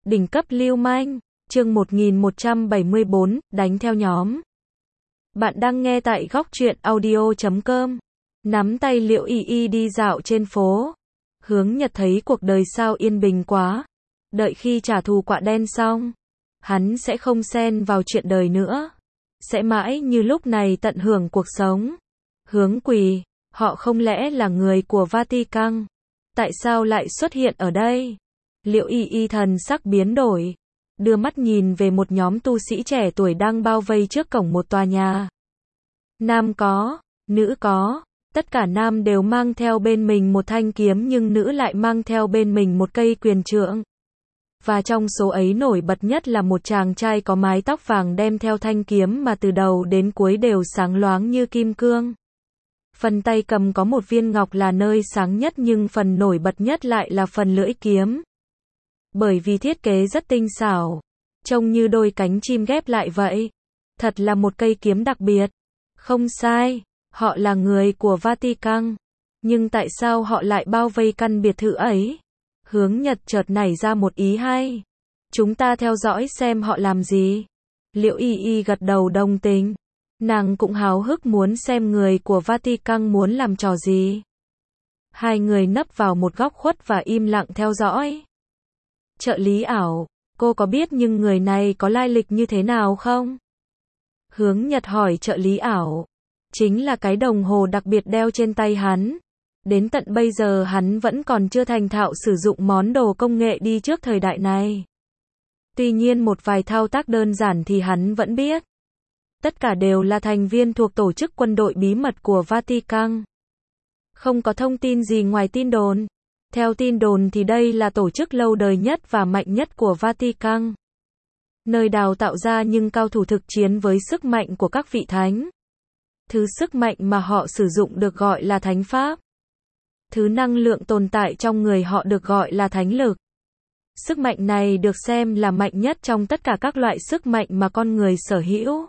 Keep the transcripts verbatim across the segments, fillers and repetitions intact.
Đỉnh cấp lưu manh, chương một nghìn một trăm bảy mươi bốn, đánh theo nhóm. Bạn đang nghe tại góc truyện audio chấm com. Nắm tay Liễu Y Y đi dạo trên phố. Hướng Nhật thấy cuộc đời sao yên bình quá. Đợi khi trả thù quạ đen xong, hắn sẽ không xen vào chuyện đời nữa. Sẽ mãi như lúc này tận hưởng cuộc sống. Hướng Quỳ, họ không lẽ là người của Vatican? Tại sao lại xuất hiện ở đây? Liễu Y Y thần sắc biến đổi, đưa mắt nhìn về một nhóm tu sĩ trẻ tuổi đang bao vây trước cổng một tòa nhà. Nam có, nữ có, tất cả nam đều mang theo bên mình một thanh kiếm nhưng nữ lại mang theo bên mình một cây quyền trượng. Và trong số ấy nổi bật nhất là một chàng trai có mái tóc vàng đem theo thanh kiếm mà từ đầu đến cuối đều sáng loáng như kim cương. Phần tay cầm có một viên ngọc là nơi sáng nhất nhưng phần nổi bật nhất lại là phần lưỡi kiếm. Bởi vì thiết kế rất tinh xảo, trông như đôi cánh chim ghép lại vậy. Thật là một cây kiếm đặc biệt. Không sai, họ là người của Vatican. Nhưng tại sao họ lại bao vây căn biệt thự ấy? Hướng Nhật chợt nảy ra một ý hay. Chúng ta theo dõi xem họ làm gì. Liễu Y Y gật đầu đồng tình. Nàng cũng háo hức muốn xem người của Vatican muốn làm trò gì. Hai người nấp vào một góc khuất và im lặng theo dõi. Trợ lý ảo, cô có biết nhưng người này có lai lịch như thế nào không? Hướng Nhật hỏi trợ lý ảo. Chính là cái đồng hồ đặc biệt đeo trên tay hắn. Đến tận bây giờ hắn vẫn còn chưa thành thạo sử dụng món đồ công nghệ đi trước thời đại này. Tuy nhiên một vài thao tác đơn giản thì hắn vẫn biết. Tất cả đều là thành viên thuộc tổ chức quân đội bí mật của Vatican. Không có thông tin gì ngoài tin đồn. Theo tin đồn thì đây là tổ chức lâu đời nhất và mạnh nhất của Vatican. Nơi đào tạo ra những cao thủ thực chiến với sức mạnh của các vị thánh. Thứ sức mạnh mà họ sử dụng được gọi là thánh pháp. Thứ năng lượng tồn tại trong người họ được gọi là thánh lực. Sức mạnh này được xem là mạnh nhất trong tất cả các loại sức mạnh mà con người sở hữu.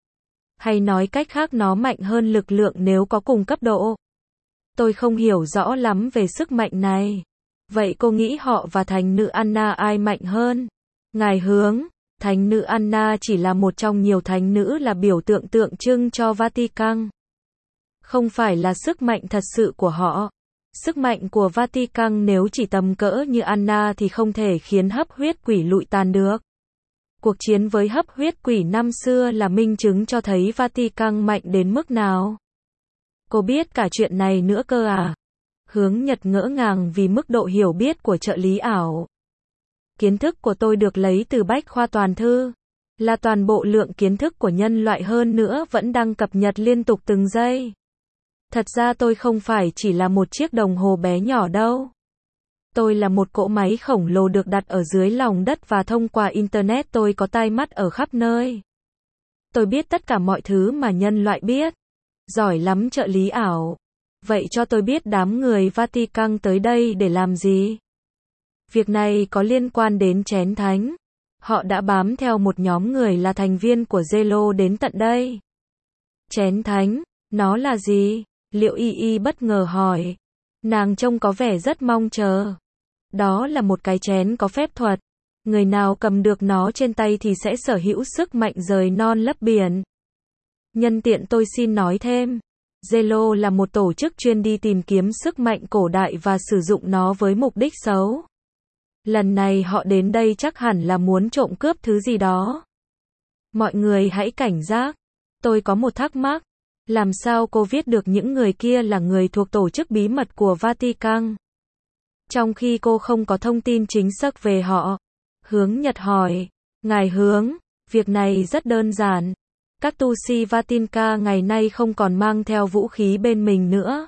Hay nói cách khác nó mạnh hơn lực lượng nếu có cùng cấp độ. Tôi không hiểu rõ lắm về sức mạnh này. Vậy cô nghĩ họ và thánh nữ Anna ai mạnh hơn? Ngài Hướng, thánh nữ Anna chỉ là một trong nhiều thánh nữ là biểu tượng tượng trưng cho Vatican. Không phải là sức mạnh thật sự của họ. Sức mạnh của Vatican nếu chỉ tầm cỡ như Anna thì không thể khiến hấp huyết quỷ lụi tàn được. Cuộc chiến với hấp huyết quỷ năm xưa là minh chứng cho thấy Vatican mạnh đến mức nào. Cô biết cả chuyện này nữa cơ à? Hướng Nhật ngỡ ngàng vì mức độ hiểu biết của trợ lý ảo. Kiến thức của tôi được lấy từ bách khoa toàn thư. Là toàn bộ lượng kiến thức của nhân loại hơn nữa vẫn đang cập nhật liên tục từng giây. Thật ra tôi không phải chỉ là một chiếc đồng hồ bé nhỏ đâu. Tôi là một cỗ máy khổng lồ được đặt ở dưới lòng đất và thông qua Internet tôi có tai mắt ở khắp nơi. Tôi biết tất cả mọi thứ mà nhân loại biết. Giỏi lắm trợ lý ảo. Vậy cho tôi biết đám người Vatican tới đây để làm gì? Việc này có liên quan đến Chén Thánh. Họ đã bám theo một nhóm người là thành viên của Zelo đến tận đây. Chén Thánh, nó là gì? Liễu Y Y bất ngờ hỏi. Nàng trông có vẻ rất mong chờ. Đó là một cái chén có phép thuật. Người nào cầm được nó trên tay thì sẽ sở hữu sức mạnh rời non lấp biển. Nhân tiện tôi xin nói thêm. Zelo là một tổ chức chuyên đi tìm kiếm sức mạnh cổ đại và sử dụng nó với mục đích xấu. Lần này họ đến đây chắc hẳn là muốn trộm cướp thứ gì đó. Mọi người hãy cảnh giác. Tôi có một thắc mắc. Làm sao cô viết được những người kia là người thuộc tổ chức bí mật của Vatican? Trong khi cô không có thông tin chính xác về họ. Hướng Nhật hỏi. Ngài Hướng, việc này rất đơn giản. Các tu sĩ Vatican ngày nay không còn mang theo vũ khí bên mình nữa.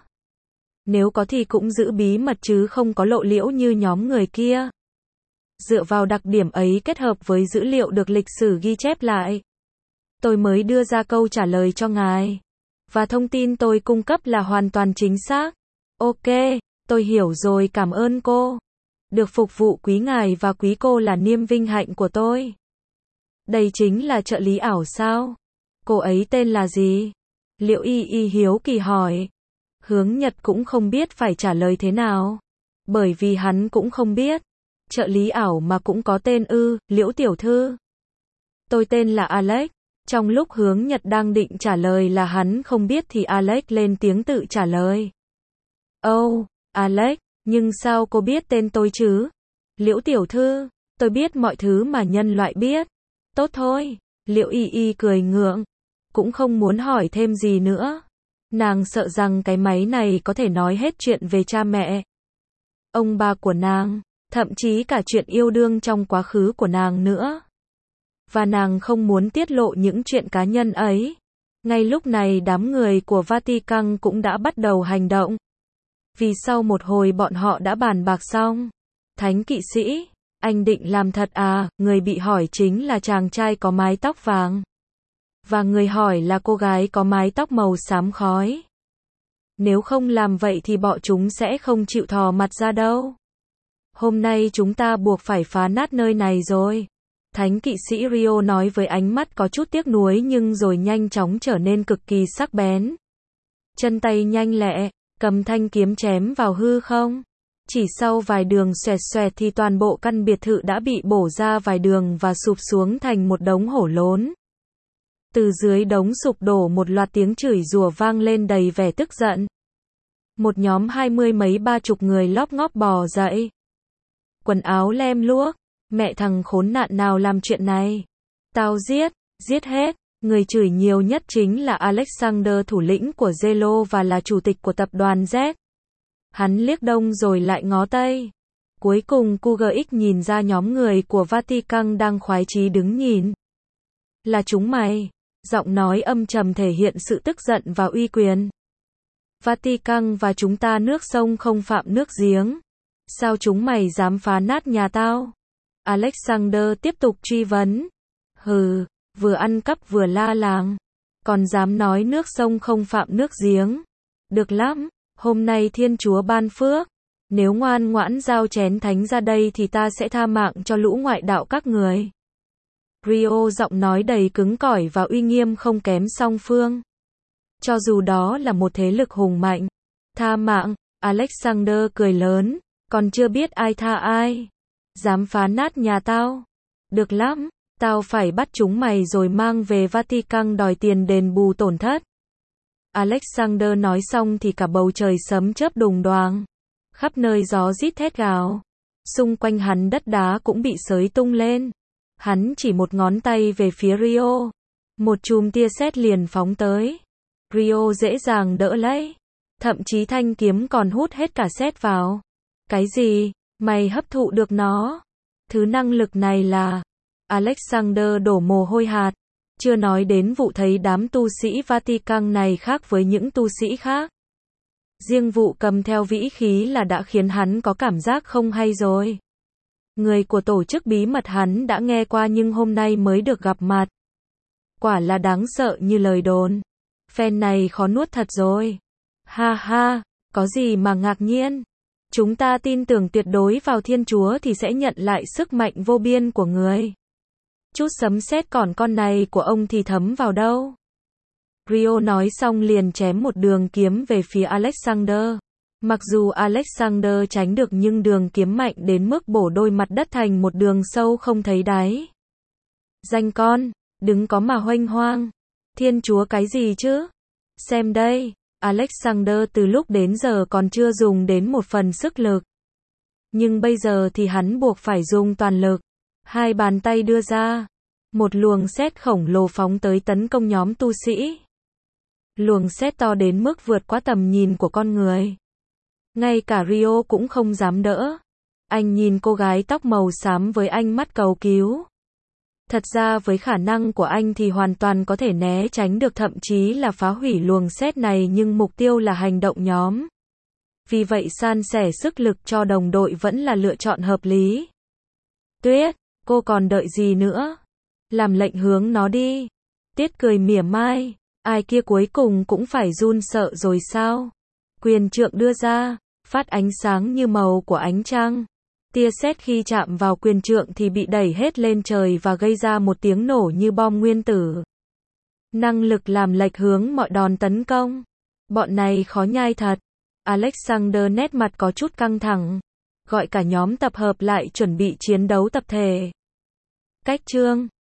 Nếu có thì cũng giữ bí mật chứ không có lộ liễu như nhóm người kia. Dựa vào đặc điểm ấy kết hợp với dữ liệu được lịch sử ghi chép lại, tôi mới đưa ra câu trả lời cho ngài. Và thông tin tôi cung cấp là hoàn toàn chính xác. Ok, tôi hiểu rồi, cảm ơn cô. Được phục vụ quý ngài và quý cô là niềm vinh hạnh của tôi. Đây chính là trợ lý ảo sao? Cô ấy tên là gì? Liễu Y Y hiếu kỳ hỏi. Hướng Nhật cũng không biết phải trả lời thế nào. Bởi vì hắn cũng không biết. Trợ lý ảo mà cũng có tên ư, Liễu tiểu thư. Tôi tên là Alex. Trong lúc Hướng Nhật đang định trả lời là hắn không biết thì Alex lên tiếng tự trả lời. Oh, Alex, nhưng sao cô biết tên tôi chứ? Liễu tiểu thư, tôi biết mọi thứ mà nhân loại biết. Tốt thôi, Liễu Y Y cười ngượng, cũng không muốn hỏi thêm gì nữa. Nàng sợ rằng cái máy này có thể nói hết chuyện về cha mẹ, ông bà của nàng, thậm chí cả chuyện yêu đương trong quá khứ của nàng nữa. Và nàng không muốn tiết lộ những chuyện cá nhân ấy. Ngay lúc này đám người của Vatican cũng đã bắt đầu hành động. Vì sau một hồi bọn họ đã bàn bạc xong. Thánh kỵ sĩ, anh định làm thật à? Người bị hỏi chính là chàng trai có mái tóc vàng. Và người hỏi là cô gái có mái tóc màu xám khói. Nếu không làm vậy thì bọn chúng sẽ không chịu thò mặt ra đâu. Hôm nay chúng ta buộc phải phá nát nơi này rồi. Thánh kỵ sĩ Rio nói với ánh mắt có chút tiếc nuối nhưng rồi nhanh chóng trở nên cực kỳ sắc bén. Chân tay nhanh lẹ, cầm thanh kiếm chém vào hư không. Chỉ sau vài đường xoẹt xoẹt thì toàn bộ căn biệt thự đã bị bổ ra vài đường và sụp xuống thành một đống hổ lốn. Từ dưới đống sụp đổ một loạt tiếng chửi rủa vang lên đầy vẻ tức giận. Một nhóm hai mươi mấy ba chục người lóp ngóp bò dậy. Quần áo lem luốc. Mẹ thằng khốn nạn nào làm chuyện này? Tao giết, giết hết. Người chửi nhiều nhất chính là Alexander, thủ lĩnh của Zelo và là chủ tịch của tập đoàn Z. Hắn liếc đông rồi lại ngó tây. Cuối cùng Q G X nhìn ra nhóm người của Vatican đang khoái chí đứng nhìn. Là chúng mày. Giọng nói âm trầm thể hiện sự tức giận và uy quyền. Vatican và chúng ta nước sông không phạm nước giếng. Sao chúng mày dám phá nát nhà tao? Alexander tiếp tục truy vấn. Hừ, vừa ăn cắp vừa la làng. Còn dám nói nước sông không phạm nước giếng. Được lắm, hôm nay Thiên Chúa ban phước. Nếu ngoan ngoãn giao chén thánh ra đây thì ta sẽ tha mạng cho lũ ngoại đạo các người. Rio giọng nói đầy cứng cỏi và uy nghiêm không kém song phương. Cho dù đó là một thế lực hùng mạnh. Tha mạng, Alexander cười lớn. Còn chưa biết ai tha ai. Dám phá nát nhà tao. Được lắm, tao phải bắt chúng mày rồi mang về Vatican đòi tiền đền bù tổn thất. Alexander nói xong thì cả bầu trời sấm chớp đùng đoàng. Khắp nơi gió rít thét gào. Xung quanh hắn đất đá cũng bị xới tung lên. Hắn chỉ một ngón tay về phía Rio. Một chùm tia sét liền phóng tới. Rio dễ dàng đỡ lấy. Thậm chí thanh kiếm còn hút hết cả sét vào. Cái gì? Mày hấp thụ được nó? Thứ năng lực này là... Alexander đổ mồ hôi hạt. Chưa nói đến vụ thấy đám tu sĩ Vatican này khác với những tu sĩ khác. Riêng vụ cầm theo vĩ khí là đã khiến hắn có cảm giác không hay rồi. Người của tổ chức bí mật hắn đã nghe qua nhưng hôm nay mới được gặp mặt. Quả là đáng sợ như lời đồn. Phen này khó nuốt thật rồi. Ha ha, có gì mà ngạc nhiên. Chúng ta tin tưởng tuyệt đối vào Thiên Chúa thì sẽ nhận lại sức mạnh vô biên của người. Chút sấm sét còn con này của ông thì thấm vào đâu. Rio nói xong liền chém một đường kiếm về phía Alexander. Mặc dù Alexander tránh được nhưng đường kiếm mạnh đến mức bổ đôi mặt đất thành một đường sâu không thấy đáy. Danh con, đừng có mà huênh hoang. Thiên Chúa cái gì chứ? Xem đây, Alexander từ lúc đến giờ còn chưa dùng đến một phần sức lực. Nhưng bây giờ thì hắn buộc phải dùng toàn lực. Hai bàn tay đưa ra. Một luồng sét khổng lồ phóng tới tấn công nhóm tu sĩ. Luồng sét to đến mức vượt quá tầm nhìn của con người. Ngay cả Rio cũng không dám đỡ. Anh nhìn cô gái tóc màu xám với ánh mắt cầu cứu. Thật ra với khả năng của anh thì hoàn toàn có thể né tránh được, thậm chí là phá hủy luồng sét này, nhưng mục tiêu là hành động nhóm. Vì vậy san sẻ sức lực cho đồng đội vẫn là lựa chọn hợp lý. Tuyết, cô còn đợi gì nữa? Làm lệnh hướng nó đi. Tiết cười mỉa mai. Ai kia cuối cùng cũng phải run sợ rồi sao? Quyền trượng đưa ra, phát ánh sáng như màu của ánh trăng. Tia sét khi chạm vào quyền trượng thì bị đẩy hết lên trời và gây ra một tiếng nổ như bom nguyên tử. Năng lực làm lệch hướng mọi đòn tấn công. Bọn này khó nhai thật. Alexander nét mặt có chút căng thẳng. gọi cả nhóm tập hợp lại chuẩn bị chiến đấu tập thể. Cách chương